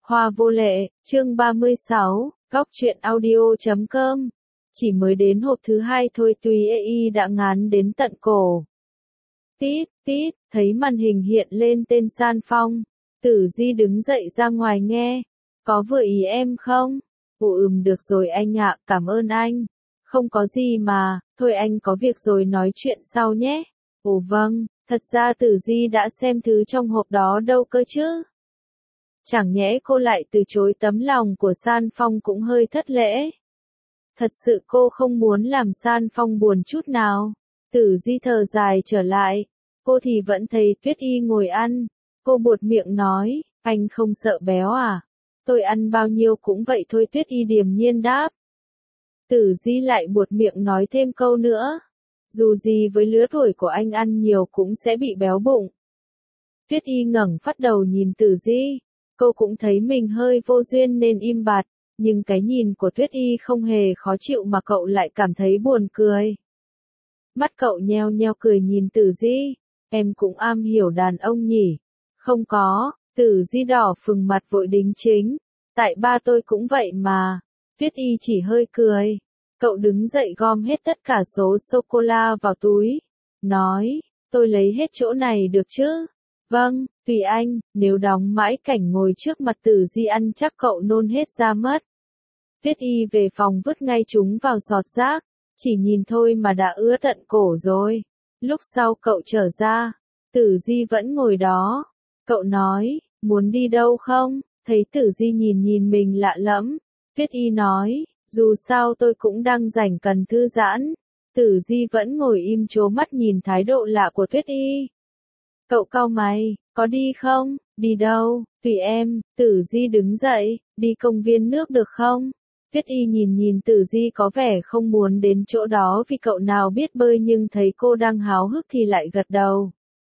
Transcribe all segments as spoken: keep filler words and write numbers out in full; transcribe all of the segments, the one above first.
Hoa vô lệ, chương ba mươi sáu, góc truyện audio chấm com. Chỉ mới đến hộp thứ hai thôi Tùy ê i đã ngán đến tận cổ. Tít, tít, thấy màn hình hiện lên tên San Phong. Tử Di đứng dậy ra ngoài nghe. Có vừa ý em không? Ồ ừm được rồi anh ạ, cảm ơn anh. Không có gì mà, thôi anh có việc rồi nói chuyện sau nhé. Ồ vâng, thật ra Tử Di đã xem thứ trong hộp đó đâu cơ chứ. Chẳng nhẽ cô lại từ chối tấm lòng của San Phong cũng hơi thất lễ. Thật sự cô không muốn làm San Phong buồn chút nào. Tử Di thở dài trở lại. Cô thì vẫn thấy Tuyết Y ngồi ăn. Cô buột miệng nói, anh không sợ béo à? Tôi ăn bao nhiêu cũng vậy thôi Tuyết Y điềm nhiên đáp. Tử Di lại buột miệng nói thêm câu nữa. Dù gì với lứa tuổi của anh ăn nhiều cũng sẽ bị béo bụng. Tuyết Y ngẩng phát đầu nhìn Tử Di. Cô cũng thấy mình hơi vô duyên nên im bặt, nhưng cái nhìn của Tuyết Y không hề khó chịu mà cậu lại cảm thấy buồn cười. Mắt cậu nheo nheo cười nhìn Tử Di, em cũng am hiểu đàn ông nhỉ? Không có, Tử Di đỏ phừng mặt vội đính chính, tại ba tôi cũng vậy mà. Tuyết Y chỉ hơi cười, cậu đứng dậy gom hết tất cả số sô-cô-la vào túi, nói, tôi lấy hết chỗ này được chứ? Vâng, tùy anh, nếu đóng mãi cảnh ngồi trước mặt Tử Di ăn chắc cậu nôn hết ra mất. Tuyết Y về phòng vứt ngay chúng vào giọt rác, chỉ nhìn thôi mà đã ứa tận cổ rồi. Lúc sau cậu trở ra, Tử Di vẫn ngồi đó. Cậu nói, muốn đi đâu không? Thấy Tử Di nhìn nhìn mình lạ lẫm, Tuyết Y nói, dù sao tôi cũng đang rảnh cần thư giãn. Tử Di vẫn ngồi im trố mắt nhìn thái độ lạ của Tuyết Y. Cậu cau mày, có đi không? Đi đâu? Tùy em. Tử Di đứng dậy, đi công viên nước được không? Tuyết Y nhìn nhìn Tử Di có vẻ không muốn đến chỗ đó vì cậu nào biết bơi nhưng thấy cô đang háo hức thì lại gật đầu.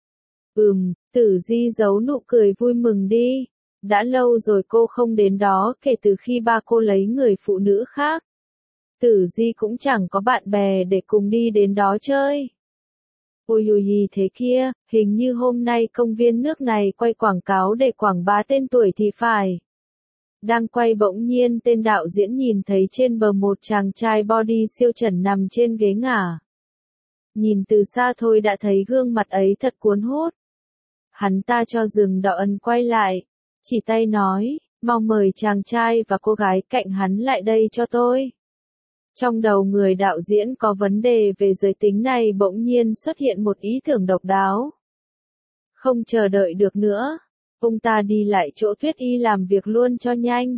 Ừm, Tử Di giấu nụ cười vui mừng đi. Đã lâu rồi cô không đến đó kể từ khi ba cô lấy người phụ nữ khác. Tử Di cũng chẳng có bạn bè để cùng đi đến đó chơi. Ôi ôi gì thế kia, hình như hôm nay công viên nước này quay quảng cáo để quảng bá tên tuổi thì phải. Đang quay bỗng nhiên tên đạo diễn nhìn thấy trên bờ một chàng trai body siêu trần nằm trên ghế ngả. Nhìn từ xa thôi đã thấy gương mặt ấy thật cuốn hút. Hắn ta cho dừng đọ ấn quay lại, chỉ tay nói, mau mời chàng trai và cô gái cạnh hắn lại đây cho tôi. Trong đầu người đạo diễn có vấn đề về giới tính này bỗng nhiên xuất hiện một ý tưởng độc đáo. Không chờ đợi được nữa, ông ta đi lại chỗ Tuyết Y làm việc luôn cho nhanh.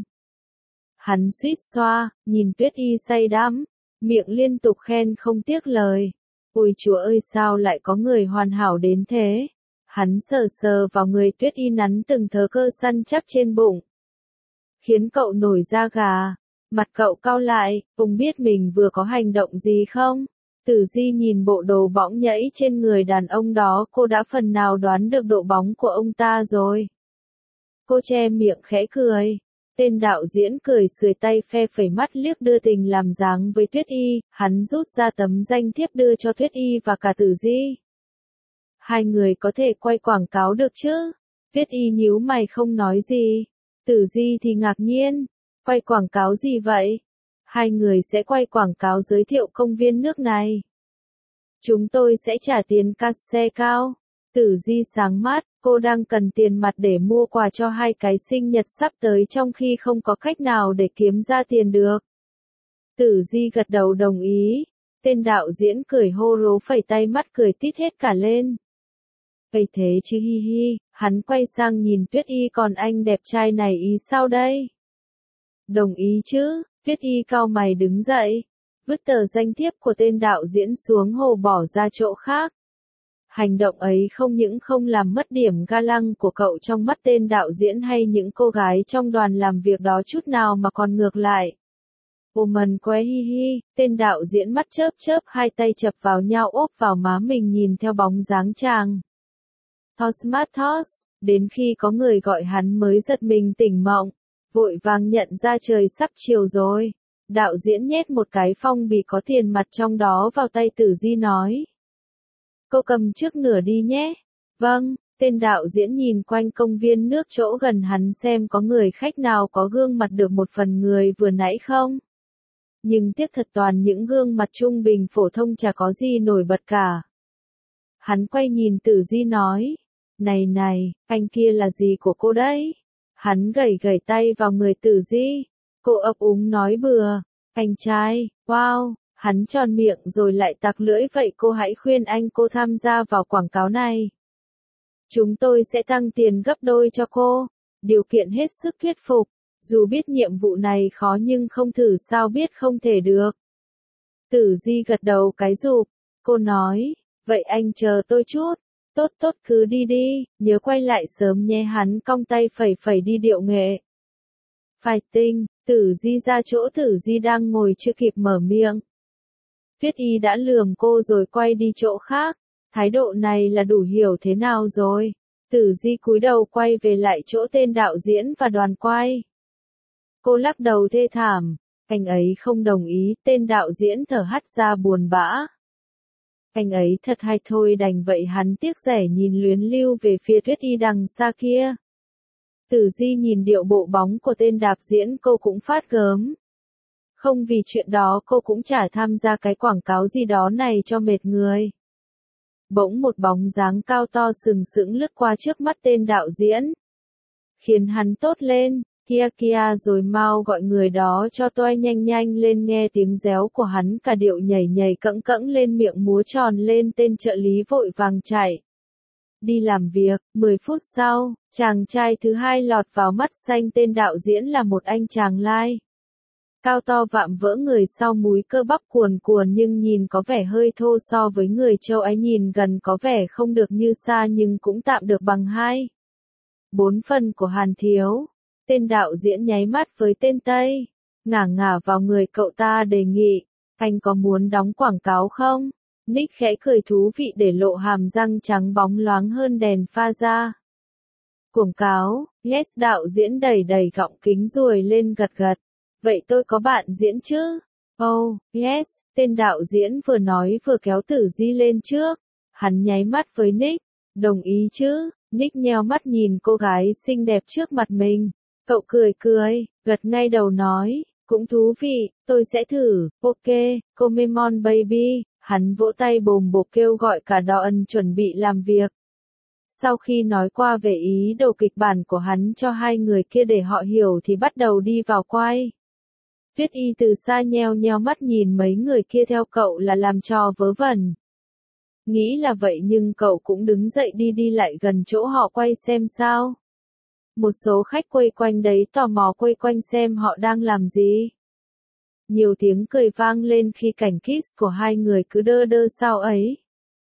Hắn suýt xoa, nhìn Tuyết Y say đắm, miệng liên tục khen không tiếc lời. Ôi chúa ơi sao lại có người hoàn hảo đến thế? Hắn sờ sờ vào người Tuyết Y nắn từng thớ cơ săn chắc trên bụng. Khiến cậu nổi da gà. Mặt cậu cau lại, ông biết mình vừa có hành động gì không? Tử Di nhìn bộ đồ bõng nhẫy trên người đàn ông đó, cô đã phần nào đoán được độ bóng của ông ta rồi. Cô che miệng khẽ cười. Tên đạo diễn cười sưởi tay phe phẩy mắt liếc đưa tình làm dáng với Tuyết Y, hắn rút ra tấm danh thiếp đưa cho Tuyết Y và cả Tử Di. Hai người có thể quay quảng cáo được chứ? Tuyết Y nhíu mày không nói gì. Tử Di thì ngạc nhiên. Quay quảng cáo gì vậy? Hai người sẽ quay quảng cáo giới thiệu công viên nước này. Chúng tôi sẽ trả tiền cát-xe cao. Tử Di sáng mắt, cô đang cần tiền mặt để mua quà cho hai cái sinh nhật sắp tới trong khi không có cách nào để kiếm ra tiền được. Tử Di gật đầu đồng ý. Tên đạo diễn cười hô rố phẩy tay mắt cười tít hết cả lên. Vậy thế chứ hi hi, hắn quay sang nhìn Tuyết Y còn anh đẹp trai này ý sao đây? Đồng ý chứ, Tuyết Y cau mày đứng dậy, vứt tờ danh thiếp của tên đạo diễn xuống hồ bỏ ra chỗ khác. Hành động ấy không những không làm mất điểm ga lăng của cậu trong mắt tên đạo diễn hay những cô gái trong đoàn làm việc đó chút nào mà còn ngược lại. Ồ mần qué hi hi, tên đạo diễn mắt chớp chớp hai tay chập vào nhau ốp vào má mình nhìn theo bóng dáng chàng. Tosmat tos, đến khi có người gọi hắn mới giật mình tỉnh mộng. Vội vàng nhận ra trời sắp chiều rồi. Đạo diễn nhét một cái phong bì có tiền mặt trong đó vào tay Tử Di nói. Cô cầm trước nửa đi nhé. Vâng, Tên đạo diễn nhìn quanh công viên nước chỗ gần hắn xem có người khách nào có gương mặt được một phần người vừa nãy không. Nhưng tiếc thật toàn những gương mặt trung bình phổ thông chả có gì nổi bật cả. Hắn quay nhìn Tử Di nói, này này, anh kia là gì của cô đấy? Hắn gẩy gẩy tay vào người Tử Di. Cô ấp úng nói bừa, anh trai, wow, hắn tròn miệng rồi lại tặc lưỡi vậy cô hãy khuyên anh cô tham gia vào quảng cáo này. Chúng tôi sẽ tăng tiền gấp đôi cho cô, điều kiện hết sức thuyết phục, dù biết nhiệm vụ này khó nhưng không thử sao biết không thể được. Tử Di gật đầu cái rụp, cô nói, vậy anh chờ tôi chút, tốt tốt cứ đi đi, nhớ quay lại sớm nhé hắn cong tay phẩy phẩy đi điệu nghệ. Fighting, Tử Di ra chỗ Tử Di đang ngồi chưa kịp mở miệng. Tuyết Y đã lườm cô rồi quay đi chỗ khác. Thái độ này là đủ hiểu thế nào rồi. Tử Di cúi đầu quay về lại chỗ tên đạo diễn và đoàn quay. Cô lắc đầu thê thảm. Anh ấy không đồng ý, tên đạo diễn thở hắt ra buồn bã. Anh ấy thật hay thôi đành vậy hắn tiếc rẻ nhìn luyến lưu về phía Tuyết Y đằng xa kia. Tử Di nhìn điệu bộ bóng của tên đạo diễn cô cũng phát gớm. Không vì chuyện đó cô cũng chả tham gia cái quảng cáo gì đó này cho mệt người. Bỗng một bóng dáng cao to sừng sững lướt qua trước mắt tên đạo diễn. Khiến hắn tốt lên, kia kia rồi mau gọi người đó cho tôi nhanh nhanh lên nghe tiếng réo của hắn cả điệu nhảy nhảy cẫng cẫng lên miệng múa tròn lên tên trợ lý vội vàng chạy. Đi làm việc, mười phút sau, chàng trai thứ hai lọt vào mắt xanh tên đạo diễn là một anh chàng lai. Cao to vạm vỡ người sau múi cơ bắp cuồn cuồn nhưng nhìn có vẻ hơi thô so với người châu Á nhìn gần có vẻ không được như xa nhưng cũng tạm được bằng hai. Bốn phần của Hàn Thiếu. Tên đạo diễn nháy mắt với tên Tây. Ngả ngả vào người cậu ta đề nghị. Anh có muốn đóng quảng cáo không? Nick khẽ cười thú vị để lộ hàm răng trắng bóng loáng hơn đèn pha ra. Quảng cáo, yes đạo diễn đẩy đẩy gọng kính ruồi lên gật gật. Vậy tôi có bạn diễn chứ? Oh, yes, tên đạo diễn vừa nói vừa kéo Tử Di lên trước. Hắn nháy mắt với Nick. Đồng ý chứ? Nick nheo mắt nhìn cô gái xinh đẹp trước mặt mình. Cậu cười cười, gật ngay đầu nói, cũng thú vị, tôi sẽ thử, ok, come on baby. Hắn vỗ tay bồm bộp kêu gọi cả đoàn chuẩn bị làm việc. Sau khi nói qua về ý đồ kịch bản của hắn cho hai người kia để họ hiểu thì bắt đầu đi vào quay. Tuyết Y từ xa nheo nheo mắt nhìn mấy người kia theo cậu là làm trò vớ vẩn. Nghĩ là vậy nhưng cậu cũng đứng dậy đi đi lại gần chỗ họ quay xem sao. Một số khách quay quanh đấy tò mò quay quanh xem họ đang làm gì. Nhiều tiếng cười vang lên khi cảnh kiss của hai người cứ đơ đơ sao ấy.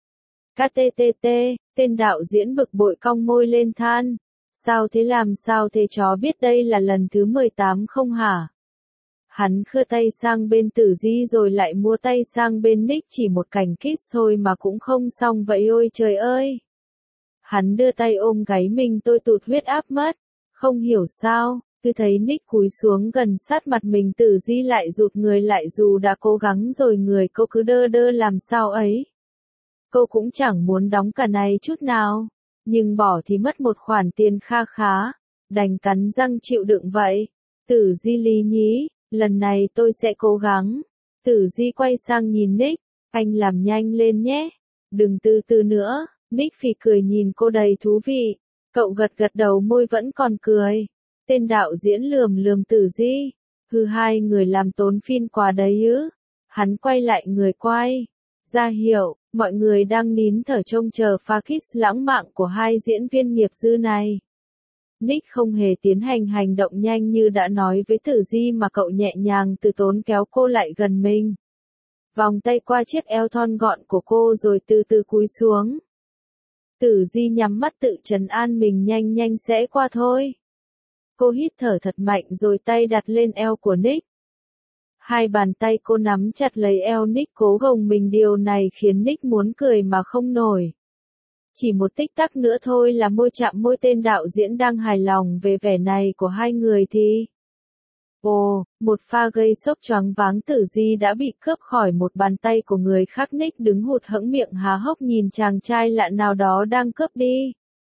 kttt, tên đạo diễn bực bội cong môi lên than. Sao thế làm sao thế chó biết đây là lần thứ mười tám không hả? Hắn khưa tay sang bên Tử Di rồi lại mua tay sang bên Nick chỉ một cảnh kiss thôi mà cũng không xong vậy ôi trời ơi. Hắn đưa tay ôm gáy mình tôi tụt huyết áp mất. Không hiểu sao, cứ thấy Nick cúi xuống gần sát mặt mình Tử Di lại rụt người lại dù đã cố gắng rồi người cô cứ đơ đơ làm sao ấy. Cô cũng chẳng muốn đóng cả này chút nào, nhưng bỏ thì mất một khoản tiền kha khá, đành cắn răng chịu đựng vậy. Tử Di lý nhí, lần này tôi sẽ cố gắng. Tử Di quay sang nhìn Nick, anh làm nhanh lên nhé, đừng từ từ nữa. Nick phì cười nhìn cô đầy thú vị, cậu gật gật đầu môi vẫn còn cười. Tên đạo diễn lườm lườm Tử Di, hừ hai người làm tốn phim quá đấy ư. Hắn quay lại người quay, ra hiệu, mọi người đang nín thở trông chờ pha kiss lãng mạn của hai diễn viên nghiệp dư này. Nick không hề tiến hành hành động nhanh như đã nói với Tử Di mà cậu nhẹ nhàng từ tốn kéo cô lại gần mình. Vòng tay qua chiếc eo thon gọn của cô rồi từ từ cúi xuống. Tử Di nhắm mắt tự trấn an mình nhanh nhanh sẽ qua thôi. Cô hít thở thật mạnh rồi tay đặt lên eo của Nick. Hai bàn tay cô nắm chặt lấy eo Nick cố gồng mình điều này khiến Nick muốn cười mà không nổi. Chỉ một tích tắc nữa thôi là môi chạm môi tên đạo diễn đang hài lòng về vẻ này của hai người thì... Ồ, một pha gây sốc choáng váng Tử Di đã bị cướp khỏi một bàn tay của người khác. Nick đứng hụt hẫng miệng há hốc nhìn chàng trai lạ nào đó đang cướp đi.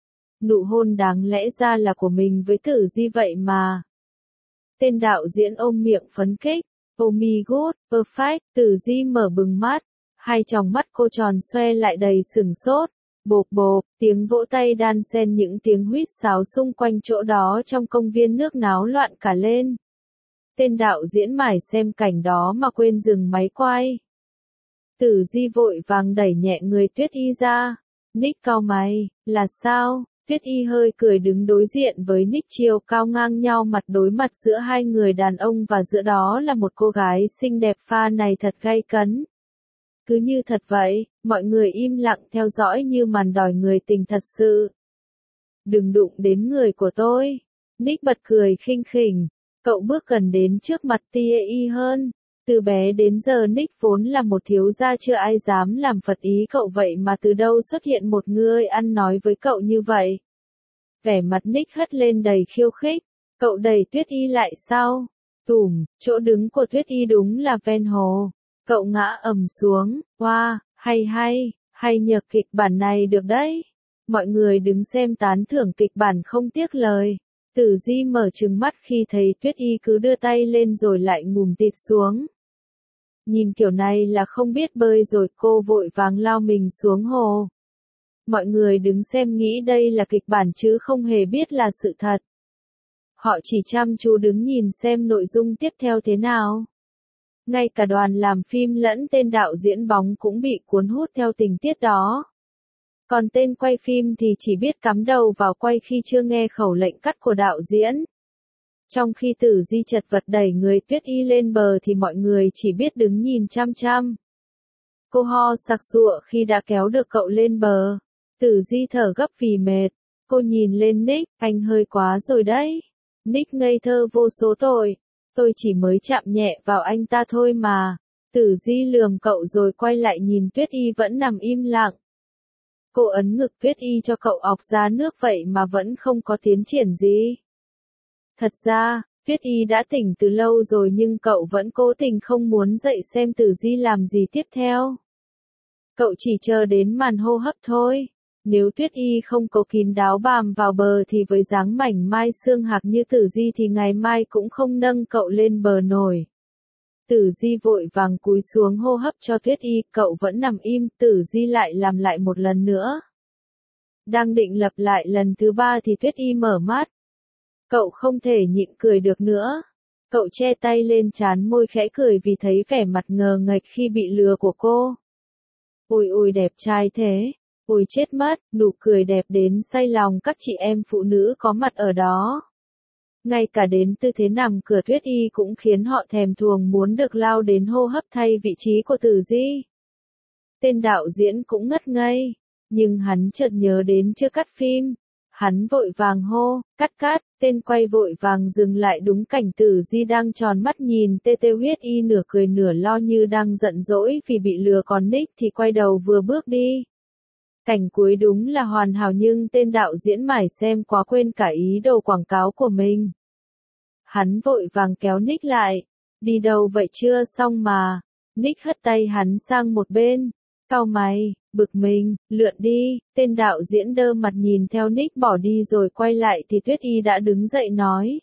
nụ hôn đáng lẽ ra là của mình với Tử Di vậy mà. Tên đạo diễn ôm miệng phấn khích, oh my god, perfect, Tử Di mở bừng mắt, hai tròng mắt cô tròn xoe lại đầy sửng sốt, bộp bộp, tiếng vỗ tay đan xen những tiếng huýt sáo xung quanh chỗ đó trong công viên nước náo loạn cả lên. Tên đạo diễn mải xem cảnh đó mà quên dừng máy quay. Tử Di vội vàng đẩy nhẹ người Tuyết Y ra. Nick cau mày, là sao? Tuyết Y hơi cười đứng đối diện với Nick, chiều cao ngang nhau mặt đối mặt giữa hai người đàn ông và giữa đó là một cô gái xinh đẹp. Pha này thật gay cấn. Cứ như thật vậy, mọi người im lặng theo dõi như màn đòi người tình thật sự. Đừng đụng đến người của tôi. Nick bật cười khinh khỉnh. Cậu bước gần đến trước mặt T A I hơn. Từ bé đến giờ Nick vốn là một thiếu gia chưa ai dám làm phật ý cậu, vậy mà từ đâu xuất hiện một người ăn nói với cậu như vậy. Vẻ mặt Nick hất lên đầy khiêu khích. Cậu đẩy Tuyết Y lại sao? Tùm, chỗ đứng của Tuyết Y đúng là ven hồ. Cậu ngã ầm xuống. Wow, hay hay, hay nhờ, kịch bản này được đấy. Mọi người đứng xem tán thưởng kịch bản không tiếc lời. Tử Di mở trừng mắt khi thấy Tuyết Y cứ đưa tay lên rồi lại ngùm tịt xuống. Nhìn kiểu này là không biết bơi rồi, cô vội vàng lao mình xuống hồ. Mọi người đứng xem nghĩ đây là kịch bản chứ không hề biết là sự thật. Họ chỉ chăm chú đứng nhìn xem nội dung tiếp theo thế nào. Ngay cả đoàn làm phim lẫn tên đạo diễn bóng cũng bị cuốn hút theo tình tiết đó. Còn tên quay phim thì chỉ biết cắm đầu vào quay khi chưa nghe khẩu lệnh cắt của đạo diễn. Trong khi Tử Di chật vật đẩy người Tuyết Y lên bờ thì mọi người chỉ biết đứng nhìn chăm chăm. Cô ho sặc sụa khi đã kéo được cậu lên bờ. Tử Di thở gấp vì mệt. Cô nhìn lên Nick, anh hơi quá rồi đấy. Nick ngây thơ vô số tội. Tôi chỉ mới chạm nhẹ vào anh ta thôi mà. Tử Di lườm cậu rồi quay lại nhìn Tuyết Y vẫn nằm im lặng. Cô ấn ngực Tuyết Y cho cậu ọc ra nước vậy mà vẫn không có tiến triển gì. Thật ra, Tuyết Y đã tỉnh từ lâu rồi nhưng cậu vẫn cố tình không muốn dậy xem Tử Di làm gì tiếp theo. Cậu chỉ chờ đến màn hô hấp thôi. Nếu Tuyết Y không cố kín đáo bám vào bờ thì với dáng mảnh mai xương hạc như Tử Di thì ngày mai cũng không nâng cậu lên bờ nổi. Tử Di vội vàng cúi xuống hô hấp cho Tuyết Y, cậu vẫn nằm im. Tử Di lại làm lại một lần nữa. Đang định lặp lại lần thứ ba thì Tuyết Y mở mắt. Cậu không thể nhịn cười được nữa. Cậu che tay lên trán môi khẽ cười vì thấy vẻ mặt ngờ nghệch khi bị lừa của cô. Ôi ôi đẹp trai thế. Ôi chết mất, nụ cười đẹp đến say lòng các chị em phụ nữ có mặt ở đó. Ngay cả đến tư thế nằm cửa Tuyết Y cũng khiến họ thèm thuồng muốn được lao đến hô hấp thay vị trí của Tử Di. Tên đạo diễn cũng ngất ngây, nhưng hắn chợt nhớ đến chưa cắt phim. Hắn vội vàng hô, cắt cắt, tên quay vội vàng dừng lại đúng cảnh Tử Di đang tròn mắt nhìn tê tê Huyết Y nửa cười nửa lo như đang giận dỗi vì bị lừa, còn Nick thì quay đầu vừa bước đi. Cảnh cuối đúng là hoàn hảo nhưng tên đạo diễn mải xem quá quên cả ý đồ quảng cáo của mình. Hắn vội vàng kéo Nick lại. Đi đâu vậy, chưa xong mà. Nick hất tay hắn sang một bên. Cau mày, bực mình, lượn đi. Tên đạo diễn đơ mặt nhìn theo Nick bỏ đi rồi quay lại thì Tuyết Y đã đứng dậy nói.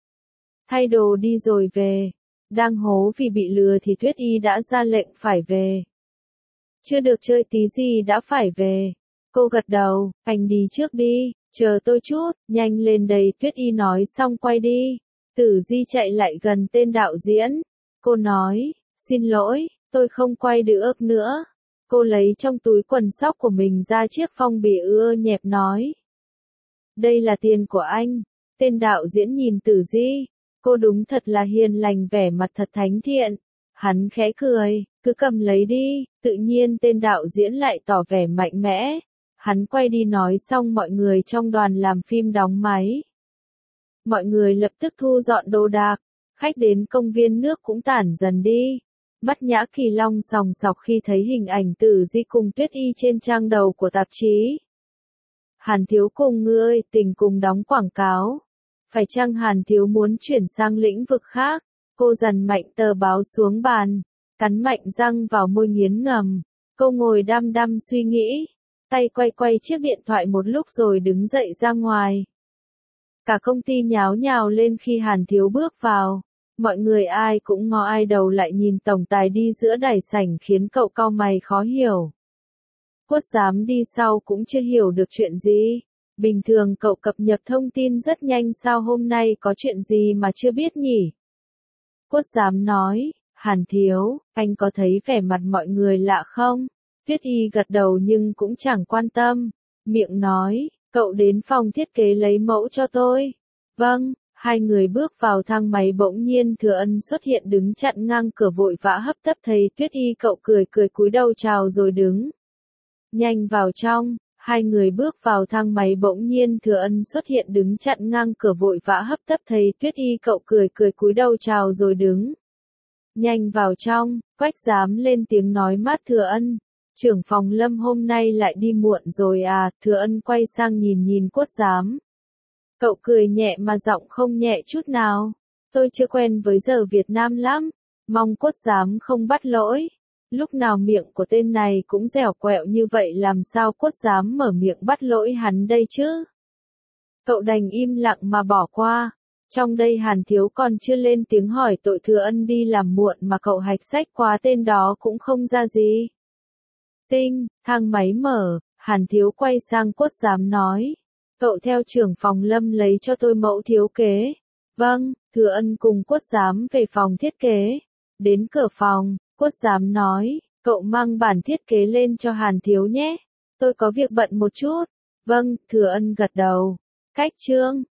Thay đồ đi rồi về. Đang hố vì bị lừa thì Tuyết Y đã ra lệnh phải về. Chưa được chơi tí gì đã phải về. Cô gật đầu, anh đi trước đi, chờ tôi chút, nhanh lên đây, Tuyết Y nói xong quay đi. Tử Di chạy lại gần tên đạo diễn. Cô nói, xin lỗi, tôi không quay được nữa. Cô lấy trong túi quần sóc của mình ra chiếc phong bì ưa nhẹp nói. Đây là tiền của anh. Tên đạo diễn nhìn Tử Di. Cô đúng thật là hiền lành, vẻ mặt thật thánh thiện. Hắn khẽ cười, cứ cầm lấy đi. Tự nhiên tên đạo diễn lại tỏ vẻ mạnh mẽ. Hắn quay đi nói xong mọi người trong đoàn làm phim đóng máy. Mọi người lập tức thu dọn đồ đạc. Khách đến công viên nước cũng tản dần đi. Mắt Nhã Kỳ Long sòng sọc khi thấy hình ảnh Tử Di cùng Tuyết Y trên trang đầu của tạp chí. Hàn Thiếu cùng ngươi tình cùng đóng quảng cáo. Phải chăng Hàn Thiếu muốn chuyển sang lĩnh vực khác? Cô dằn mạnh tờ báo xuống bàn, cắn mạnh răng vào môi nghiến ngầm. Cô ngồi đăm đăm suy nghĩ. tay quay quay chiếc điện thoại một lúc rồi đứng dậy ra ngoài. Cả công ty nháo nhào lên khi Hàn Thiếu bước vào. Mọi người ai cũng ngó ai đầu lại nhìn tổng tài đi giữa đại sảnh khiến cậu cau mày khó hiểu. Quất giám đi sau cũng chưa hiểu được chuyện gì. Bình thường cậu cập nhật thông tin rất nhanh, sao hôm nay có chuyện gì mà chưa biết nhỉ? Quất giám nói, Hàn Thiếu, anh có thấy vẻ mặt mọi người lạ không? Tuyết Y gật đầu nhưng cũng chẳng quan tâm. Miệng nói, cậu đến phòng thiết kế lấy mẫu cho tôi. Vâng. Hai người bước vào thang máy, bỗng nhiên Thừa Ân xuất hiện đứng chặn ngang cửa, vội vã hấp tấp thấy Tuyết Y cậu cười cười cúi đầu chào rồi đứng nhanh vào trong. Hai người bước vào thang máy, bỗng nhiên Thừa Ân xuất hiện đứng chặn ngang cửa, vội vã hấp tấp thấy Tuyết Y cậu cười cười cúi đầu chào rồi đứng nhanh vào trong. Quách giám lên tiếng nói mát Thừa Ân, trưởng phòng Lâm hôm nay lại đi muộn rồi à? Thừa Ân quay sang nhìn nhìn Quất giám. Cậu cười nhẹ mà giọng không nhẹ chút nào. Tôi chưa quen với giờ Việt Nam lắm. Mong Quất giám không bắt lỗi. Lúc nào miệng của tên này cũng dẻo quẹo như vậy, làm sao Quất giám mở miệng bắt lỗi hắn đây chứ? Cậu đành im lặng mà bỏ qua. Trong đây Hàn Thiếu còn chưa lên tiếng hỏi tội Thừa Ân đi làm muộn mà cậu hạch sách quá tên đó cũng không ra gì. Tinh, thang máy mở, Hàn Thiếu quay sang Quất giám nói. Cậu theo trưởng phòng Lâm lấy cho tôi mẫu thiết kế. Vâng. Thừa Ân cùng Quất giám về phòng thiết kế. Đến cửa phòng, Quất giám nói, cậu mang bản thiết kế lên cho Hàn Thiếu nhé. Tôi có việc bận một chút. Vâng. Thừa Ân gật đầu. Cách chương